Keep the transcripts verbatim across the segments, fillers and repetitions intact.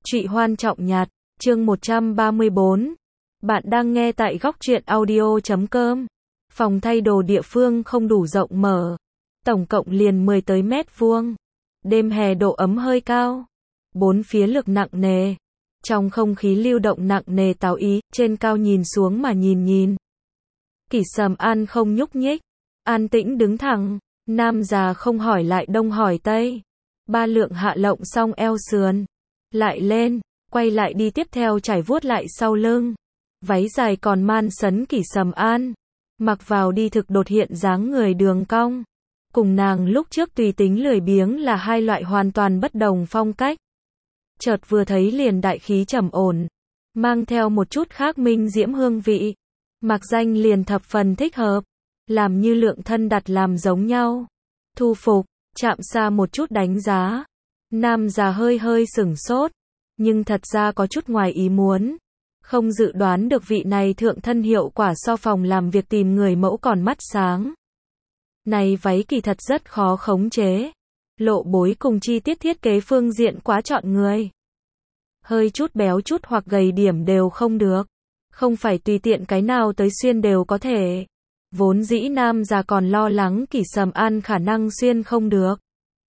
Trụy Hoan Trọng Nhạt, chương một trăm ba mươi bốn. Bạn đang nghe tại góc truyện audio chấm com. Phòng thay đồ địa phương không đủ rộng mở. Tổng cộng liền mười tới mét vuông. Đêm hè độ ấm hơi cao. Bốn phía lực nặng nề. Trong không khí lưu động nặng nề táo ý, trên cao nhìn xuống mà nhìn nhìn. Kỷ Sầm An không nhúc nhích. An tĩnh đứng thẳng. Nam già không hỏi lại đông hỏi tây. Ba lượng hạ lộng xong eo sườn. Lại lên, quay lại đi tiếp theo trải vuốt lại sau lưng. Váy dài còn man sấn Kỷ Sầm An. Mặc vào đi thực đột hiện dáng người đường cong. Cùng nàng lúc trước tùy tính lười biếng là hai loại hoàn toàn bất đồng phong cách. Chợt vừa thấy liền đại khí trầm ổn. Mang theo một chút khác minh diễm hương vị. Mặc danh liền thập phần thích hợp. Làm như lượng thân đặt làm giống nhau. Thu phục, chạm xa một chút đánh giá. Nam già hơi hơi sửng sốt, nhưng thật ra có chút ngoài ý muốn. Không dự đoán được vị này thượng thân hiệu quả so phòng làm việc tìm người mẫu còn mắt sáng. Này váy kỳ thật rất khó khống chế. Lộ bối cùng chi tiết thiết kế phương diện quá chọn người. Hơi chút béo chút hoặc gầy điểm đều không được. Không phải tùy tiện cái nào tới xuyên đều có thể. Vốn dĩ nam già còn lo lắng Kỷ Sầm An khả năng xuyên không được.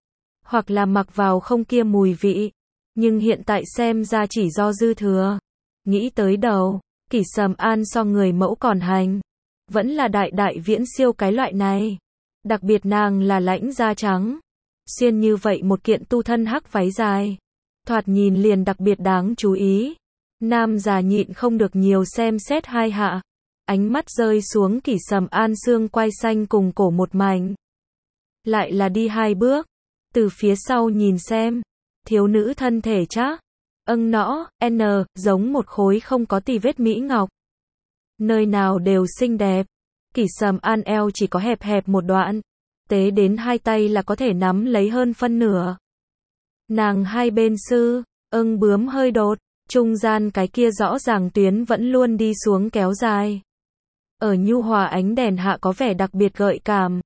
Hoặc là mặc vào không kia mùi vị. Nhưng hiện tại xem ra chỉ do dư thừa. Nghĩ tới đầu, Kỷ Sầm An so người mẫu còn hành. Vẫn là đại đại viễn siêu cái loại này. Đặc biệt nàng là lãnh da trắng. Xuyên như vậy một kiện tu thân hắc váy dài. Thoạt nhìn liền đặc biệt đáng chú ý. Nam già nhịn không được nhiều xem xét hai hạ. Ánh mắt rơi xuống Kỷ Sầm An xương quai xanh cùng cổ một mảnh. Lại là đi hai bước. Từ phía sau nhìn xem. Thiếu nữ thân thể chắc. Âng nõ, N, giống một khối không có tì vết mỹ ngọc. Nơi nào đều xinh đẹp. Kỷ Sầm An eo chỉ có hẹp hẹp một đoạn. Tế đến hai tay là có thể nắm lấy hơn phân nửa. Nàng hai bên sư, âng bướm hơi đột. Trung gian cái kia rõ ràng tuyến vẫn luôn đi xuống kéo dài. Ở nhu hòa ánh đèn hạ có vẻ đặc biệt gợi cảm.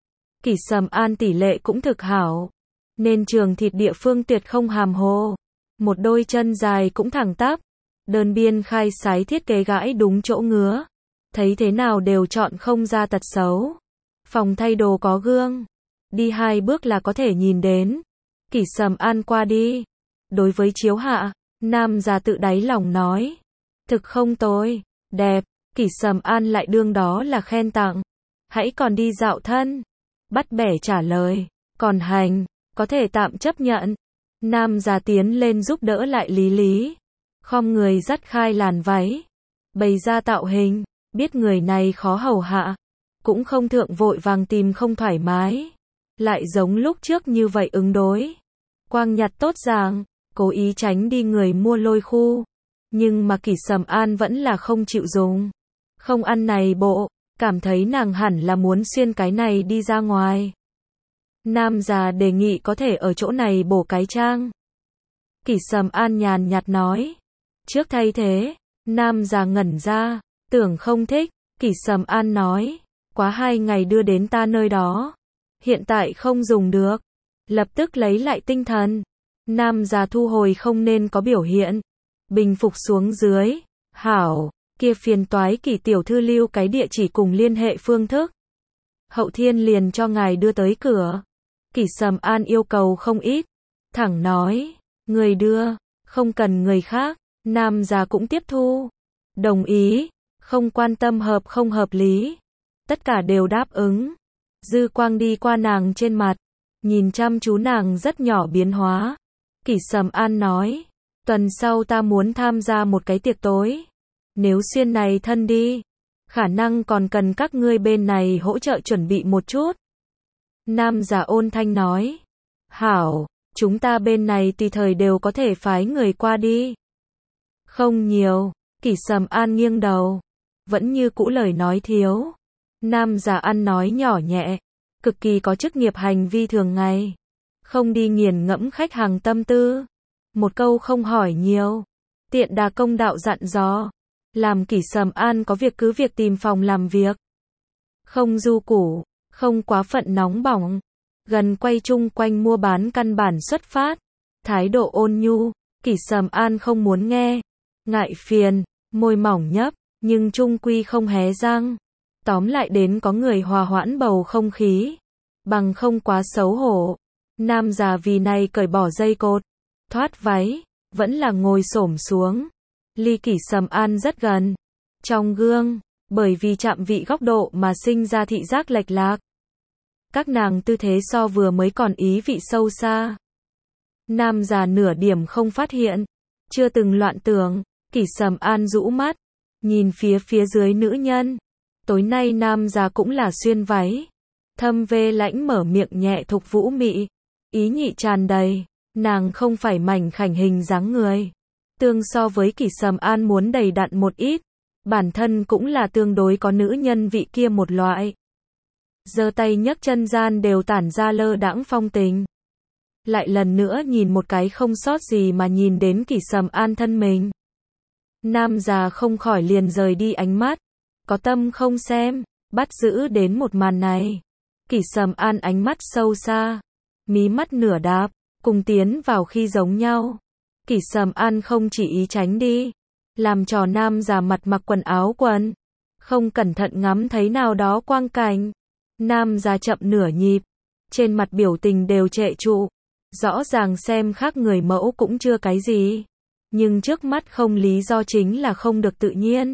Kỷ Sầm An tỷ lệ cũng thực hảo. Nên trường thịt địa phương tuyệt không hàm hồ. Một đôi chân dài cũng thẳng tắp. Đơn biên khai sái thiết kế gãi đúng chỗ ngứa. Thấy thế nào đều chọn không ra tật xấu. Phòng thay đồ có gương. Đi hai bước là có thể nhìn đến. Kỷ Sầm An qua đi. Đối với chiếu hạ, nam già tự đáy lòng nói. Thực không tồi, đẹp. Kỷ Sầm An lại đương đó là khen tặng. Hãy còn đi dạo thân. Bắt bẻ trả lời. Còn hành, có thể tạm chấp nhận. Nam già tiến lên giúp đỡ lại Lý Lý. Khom người dắt khai làn váy. Bày ra tạo hình. Biết người này khó hầu hạ. Cũng không thượng vội vàng tìm không thoải mái. Lại giống lúc trước như vậy ứng đối. Quang nhặt tốt ràng. Cố ý tránh đi người mua lôi khu. Nhưng mà Kỷ Sầm An vẫn là không chịu dùng. Không ăn này bộ. Cảm thấy nàng hẳn là muốn xuyên cái này đi ra ngoài. Nam già đề nghị có thể ở chỗ này bổ cái trang. Kỷ Sầm An nhàn nhạt nói. Trước thay thế. Nam già ngẩn ra. Tưởng không thích. Kỷ Sầm An nói. Quá hai ngày đưa đến ta nơi đó. Hiện tại không dùng được. Lập tức lấy lại tinh thần. Nam già thu hồi không nên có biểu hiện. Bình phục xuống dưới. Hảo. Kia phiền toái Kỷ tiểu thư lưu cái địa chỉ cùng liên hệ phương thức. Hậu thiên liền cho ngài đưa tới cửa. Kỷ Sầm An yêu cầu không ít. Thẳng nói. Người đưa. Không cần người khác. Nam già cũng tiếp thu. Đồng ý. Không quan tâm hợp không hợp lý. Tất cả đều đáp ứng. Dư quang đi qua nàng trên mặt. Nhìn chăm chú nàng rất nhỏ biến hóa. Kỷ Sầm An nói. Tuần sau ta muốn tham gia một cái tiệc tối. Nếu xuyên này thân đi. Khả năng còn cần các ngươi bên này hỗ trợ chuẩn bị một chút. Nam già ôn thanh nói. Hảo, chúng ta bên này tùy thời đều có thể phái người qua đi. Không nhiều. Kỷ Sầm An nghiêng đầu. Vẫn như cũ lời nói thiếu. Nam già ăn nói nhỏ nhẹ. Cực kỳ có chức nghiệp hành vi thường ngày. Không đi nghiền ngẫm khách hàng tâm tư. Một câu không hỏi nhiều. Tiện đà công đạo dặn dò. Làm Kỷ Sầm An có việc cứ việc tìm phòng làm việc. Không du củ. Không quá phận nóng bỏng. Gần quay chung quanh mua bán căn bản xuất phát. Thái độ ôn nhu. Kỷ Sầm An không muốn nghe, ngại phiền, môi mỏng nhấp, nhưng chung quy không hé răng. Tóm lại đến có người hòa hoãn bầu không khí, bằng không quá xấu hổ. Nam già vì này cởi bỏ dây cột, thoát váy, vẫn là ngồi xổm xuống. Ly Kỷ Sầm An rất gần. Trong gương, bởi vì chạm vị góc độ mà sinh ra thị giác lệch lạc. Các nàng tư thế so vừa mới còn ý vị sâu xa. Nam già nửa điểm không phát hiện, chưa từng loạn tưởng. Kỷ Sầm An rũ mắt, nhìn phía phía dưới nữ nhân. Tối nay nam già cũng là xuyên váy. Thâm Vê Lãnh mở miệng nhẹ thục vũ mị, ý nhị tràn đầy. Nàng không phải mảnh khảnh hình dáng người, tương so với Kỷ Sầm An muốn đầy đặn một ít, bản thân cũng là tương đối có nữ nhân vị kia một loại. Giơ tay nhấc chân gian đều tản ra lơ đãng phong tình. Lại lần nữa nhìn một cái không sót gì mà nhìn đến Kỷ Sầm An thân mình. Nam già không khỏi liền rời đi ánh mắt, có tâm không xem, bắt giữ đến một màn này. Kỷ Sầm An ánh mắt sâu xa, mí mắt nửa đáp, cùng tiến vào khi giống nhau. Kỷ Sầm An không chỉ ý tránh đi, làm trò nam già mặt mặc quần áo quần, không cẩn thận ngắm thấy nào đó quang cảnh. Nam già chậm nửa nhịp, trên mặt biểu tình đều trệ trụ, rõ ràng xem khác người mẫu cũng chưa cái gì, nhưng trước mắt không lý do chính là không được tự nhiên.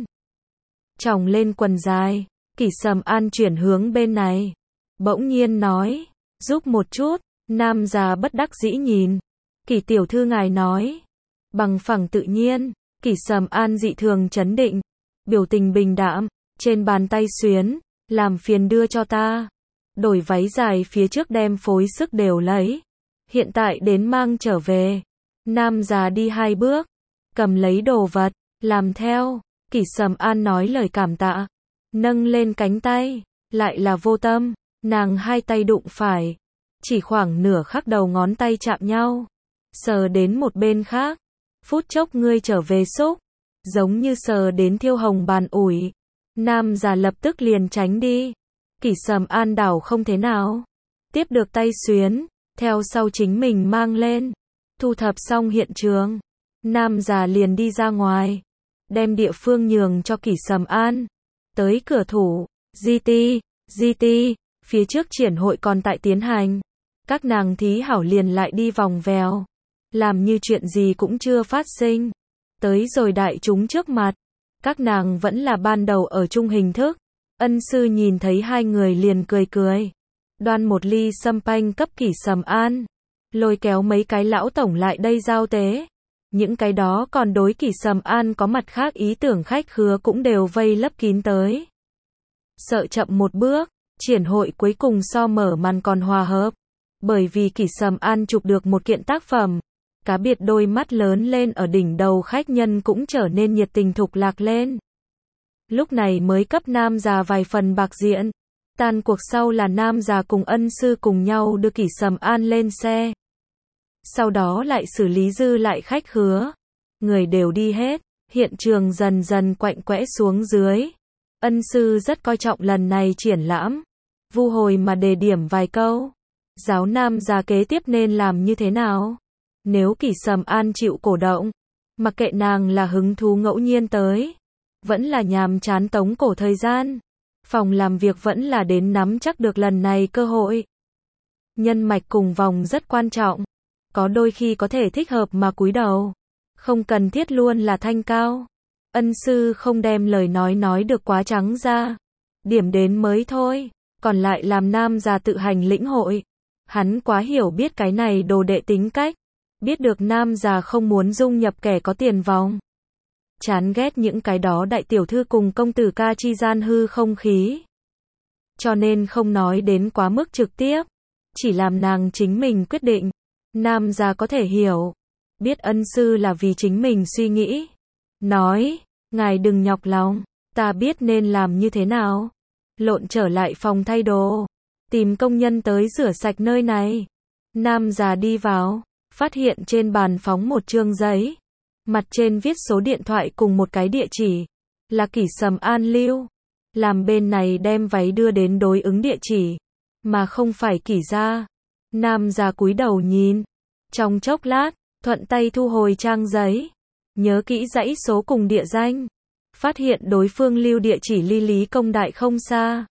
Tròng lên quần dài, Kỷ Sầm An chuyển hướng bên này, bỗng nhiên nói, giúp một chút. Nam già bất đắc dĩ nhìn, Kỷ tiểu thư ngài nói, bằng phẳng tự nhiên. Kỷ Sầm An dị thường chấn định, biểu tình bình đạm, trên bàn tay xuyến, làm phiền đưa cho ta. Đổi váy dài phía trước đem phối sức đều lấy, hiện tại đến mang trở về. Nam già đi hai bước, cầm lấy đồ vật, làm theo. Kỷ Sầm An nói lời cảm tạ, nâng lên cánh tay, lại là vô tâm, nàng hai tay đụng phải, chỉ khoảng nửa khắc đầu ngón tay chạm nhau, sờ đến một bên khác, phút chốc ngươi trở về xúc, giống như sờ đến thiêu hồng bàn ủi. Nam già lập tức liền tránh đi. Kỷ Sầm An đảo không thế nào, tiếp được tay xuyến, theo sau chính mình mang lên, thu thập xong hiện trường. Nam già liền đi ra ngoài, đem địa phương nhường cho Kỷ Sầm An. Tới cửa thủ, giê tê, giê tê, phía trước triển hội còn tại tiến hành. Các nàng thí hảo liền lại đi vòng vèo, làm như chuyện gì cũng chưa phát sinh. Tới rồi đại chúng trước mặt, các nàng vẫn là ban đầu ở chung hình thức. Ân sư nhìn thấy hai người liền cười cười, đoan một ly sâm panh cấp Kỷ Sầm An, lôi kéo mấy cái lão tổng lại đây giao tế. Những cái đó còn đối Kỷ Sầm An có mặt khác ý tưởng khách khứa cũng đều vây lấp kín tới. Sợ chậm một bước, triển hội cuối cùng so mở màn còn hòa hợp. Bởi vì Kỷ Sầm An chụp được một kiện tác phẩm, cá biệt đôi mắt lớn lên ở đỉnh đầu khách nhân cũng trở nên nhiệt tình thục lạc lên. Lúc này mới cấp nam già vài phần bạc diện. Tan cuộc sau là nam già cùng ân sư cùng nhau đưa Kỷ Sầm An lên xe. Sau đó lại xử lý dư lại khách khứa. Người đều đi hết, hiện trường dần dần quạnh quẽ xuống dưới. Ân sư rất coi trọng lần này triển lãm, vu hồi mà đề điểm vài câu. Giáo nam già kế tiếp nên làm như thế nào? Nếu Kỷ Sầm An chịu cổ động, mặc kệ nàng là hứng thú ngẫu nhiên tới, vẫn là nhàm chán tống cổ thời gian, phòng làm việc vẫn là đến nắm chắc được lần này cơ hội. Nhân mạch cùng vòng rất quan trọng, có đôi khi có thể thích hợp mà cúi đầu, không cần thiết luôn là thanh cao. Ân sư không đem lời nói nói được quá trắng ra, điểm đến mới thôi, còn lại làm nam già tự hành lĩnh hội. Hắn quá hiểu biết cái này đồ đệ tính cách, biết được nam già không muốn dung nhập kẻ có tiền vòng. Chán ghét những cái đó đại tiểu thư cùng công tử ca chi gian hư không khí. Cho nên không nói đến quá mức trực tiếp, chỉ làm nàng chính mình quyết định. Nam già có thể hiểu, biết ân sư là vì chính mình suy nghĩ. Nói, ngài đừng nhọc lòng, ta biết nên làm như thế nào. Lộn trở lại phòng thay đồ, tìm công nhân tới rửa sạch nơi này. Nam già đi vào, phát hiện trên bàn phóng một trương giấy. Mặt trên viết số điện thoại cùng một cái địa chỉ, là Kỷ Sầm An lưu. Làm bên này đem váy đưa đến đối ứng địa chỉ, mà không phải Kỷ gia. Nam già cúi đầu nhìn, trong chốc lát, thuận tay thu hồi trang giấy. Nhớ kỹ dãy số cùng địa danh. Phát hiện đối phương lưu địa chỉ ly Lý Công Đại không xa.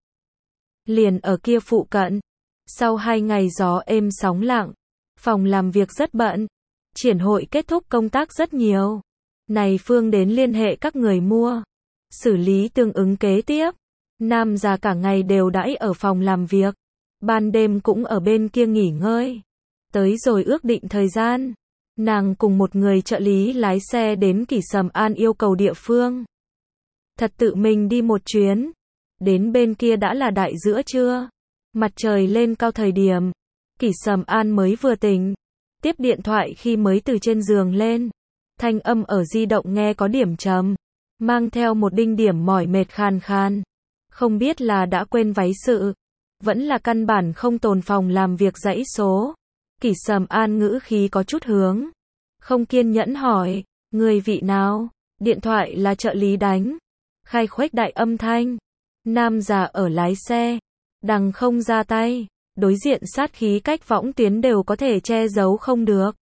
Liền ở kia phụ cận. Sau hai ngày gió êm sóng lặng, phòng làm việc rất bận. Triển hội kết thúc công tác rất nhiều. Này Phương đến liên hệ các người mua. Xử lý tương ứng kế tiếp. Nam già cả ngày đều đãi ở phòng làm việc. Ban đêm cũng ở bên kia nghỉ ngơi. Tới rồi ước định thời gian. Nàng cùng một người trợ lý lái xe đến Kỷ Sầm An yêu cầu địa phương. Thật tự mình đi một chuyến. Đến bên kia đã là đại giữa trưa. Mặt trời lên cao thời điểm. Kỷ Sầm An mới vừa tỉnh. Tiếp điện thoại khi mới từ trên giường lên. Thanh âm ở di động nghe có điểm trầm. Mang theo một đinh điểm mỏi mệt khàn khàn. Không biết là đã quên váy sự. Vẫn là căn bản không tồn phòng làm việc dãy số. Kỷ Sầm An ngữ khí có chút hướng. Không kiên nhẫn hỏi. Người vị nào? Điện thoại là trợ lý đánh. Khai khuếch đại âm thanh. Nam già ở lái xe. Đằng không ra tay. Đối diện sát khí cách võng tuyến đều có thể che giấu không được.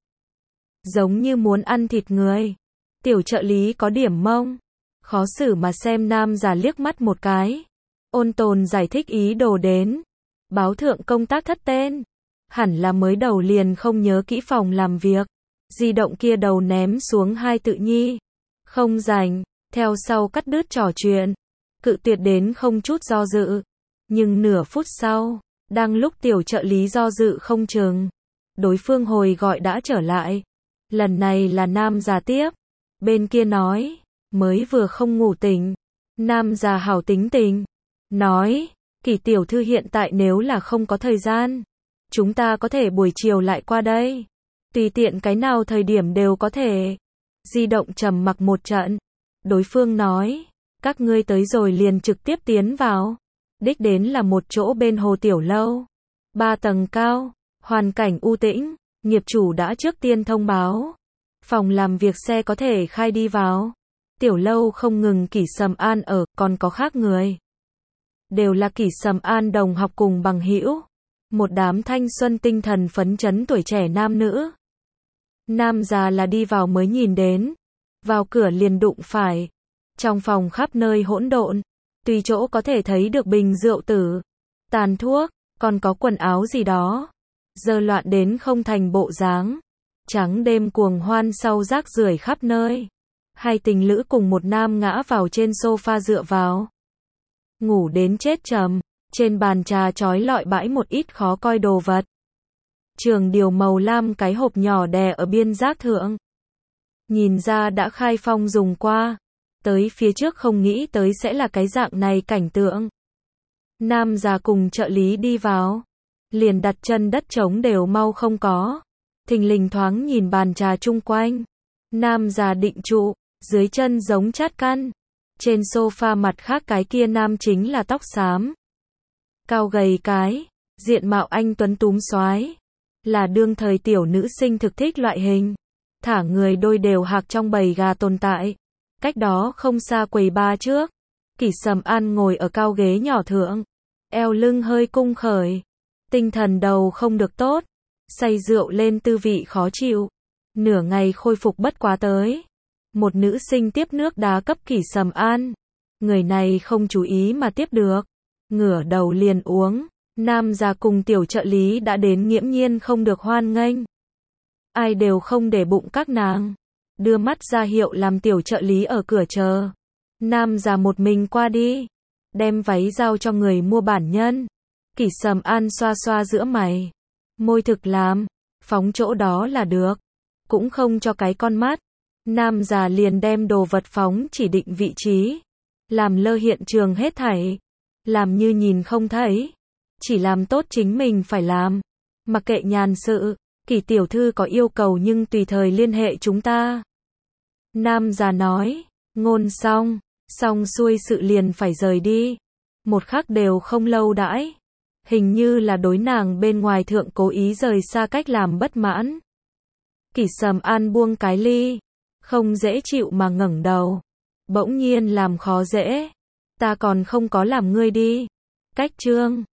Giống như muốn ăn thịt người. Tiểu trợ lý có điểm mông. Khó xử mà xem nam già liếc mắt một cái. Ôn tồn giải thích ý đồ đến. Báo thượng công tác thất tên. Hẳn là mới đầu liền không nhớ kỹ phòng làm việc. Di động kia đầu ném xuống hai tự nhi. Không rảnh. Theo sau cắt đứt trò chuyện. Cự tuyệt đến không chút do dự. Nhưng nửa phút sau. Đang lúc tiểu trợ lý do dự không chừng. Đối phương hồi gọi đã trở lại. Lần này là nam già tiếp. Bên kia nói. Mới vừa không ngủ tỉnh. Nam già hảo tính tình. Nói. Kỷ tiểu thư hiện tại nếu là không có thời gian. Chúng ta có thể buổi chiều lại qua đây. Tùy tiện cái nào thời điểm đều có thể. Di động trầm mặc một trận. Đối phương nói. Các ngươi tới rồi liền trực tiếp tiến vào. Đích đến là một chỗ bên hồ tiểu lâu. Ba tầng cao. Hoàn cảnh u tĩnh. Nghiệp chủ đã trước tiên thông báo. Phòng làm việc xe có thể khai đi vào. Tiểu lâu không ngừng Kỷ Sầm An ở, còn có khác người. Đều là Kỷ Sầm An đồng học cùng bằng hữu. Một đám thanh xuân tinh thần phấn chấn tuổi trẻ nam nữ. Nam già là đi vào mới nhìn đến. Vào cửa liền đụng phải. Trong phòng khắp nơi hỗn độn. Tùy chỗ có thể thấy được bình rượu tử. Tàn thuốc, còn có quần áo gì đó. Giờ loạn đến không thành bộ dáng. Trắng đêm cuồng hoan sau rác rưởi khắp nơi. Hai tình lữ cùng một nam ngã vào trên sofa dựa vào. Ngủ đến chết trầm. Trên bàn trà trói lọi bãi một ít khó coi đồ vật. Trường điều màu lam cái hộp nhỏ đè ở biên rác thượng. Nhìn ra đã khai phong dùng qua. Tới phía trước không nghĩ tới sẽ là cái dạng này cảnh tượng. Nam già cùng trợ lý đi vào. Liền đặt chân đất trống đều mau không có. Thình lình thoáng nhìn bàn trà chung quanh. Nam già định trụ. Dưới chân giống chát căn. Trên sofa mặt khác cái kia nam chính là tóc xám. Cao gầy cái. Diện mạo anh tuấn túm soái. Là đương thời tiểu nữ sinh thực thích loại hình. Thả người đôi đều hạc trong bầy gà tồn tại. Cách đó không xa quầy ba trước. Kỷ Sầm An ngồi ở cao ghế nhỏ thượng. Eo lưng hơi cung khởi. Tinh thần đầu không được tốt. Say rượu lên tư vị khó chịu. Nửa ngày khôi phục bất quá tới. Một nữ sinh tiếp nước đá cấp Kỷ Sầm An. Người này không chú ý mà tiếp được. Ngửa đầu liền uống. Nam già cùng tiểu trợ lý đã đến nghiễm nhiên không được hoan nghênh. Ai đều không để bụng các nàng. Đưa mắt ra hiệu làm tiểu trợ lý ở cửa chờ. Nam già một mình qua đi. Đem váy giao cho người mua bản nhân. Kỷ Sầm An xoa xoa giữa mày. Môi thực làm. Phóng chỗ đó là được. Cũng không cho cái con mắt. Nam già liền đem đồ vật phóng chỉ định vị trí. Làm lơ hiện trường hết thảy. Làm như nhìn không thấy. Chỉ làm tốt chính mình phải làm. Mặc kệ nhàn sự. Kỷ tiểu thư có yêu cầu nhưng tùy thời liên hệ chúng ta. Nam già nói. Ngôn xong. Xong xuôi sự liền phải rời đi. Một khắc đều không lâu đãi. Hình như là đối nàng bên ngoài thượng cố ý rời xa cách làm bất mãn. Kỷ Sầm An buông cái ly. Không dễ chịu mà ngẩng đầu. Bỗng nhiên làm khó dễ. Ta còn không có làm ngươi đi. Cách trương.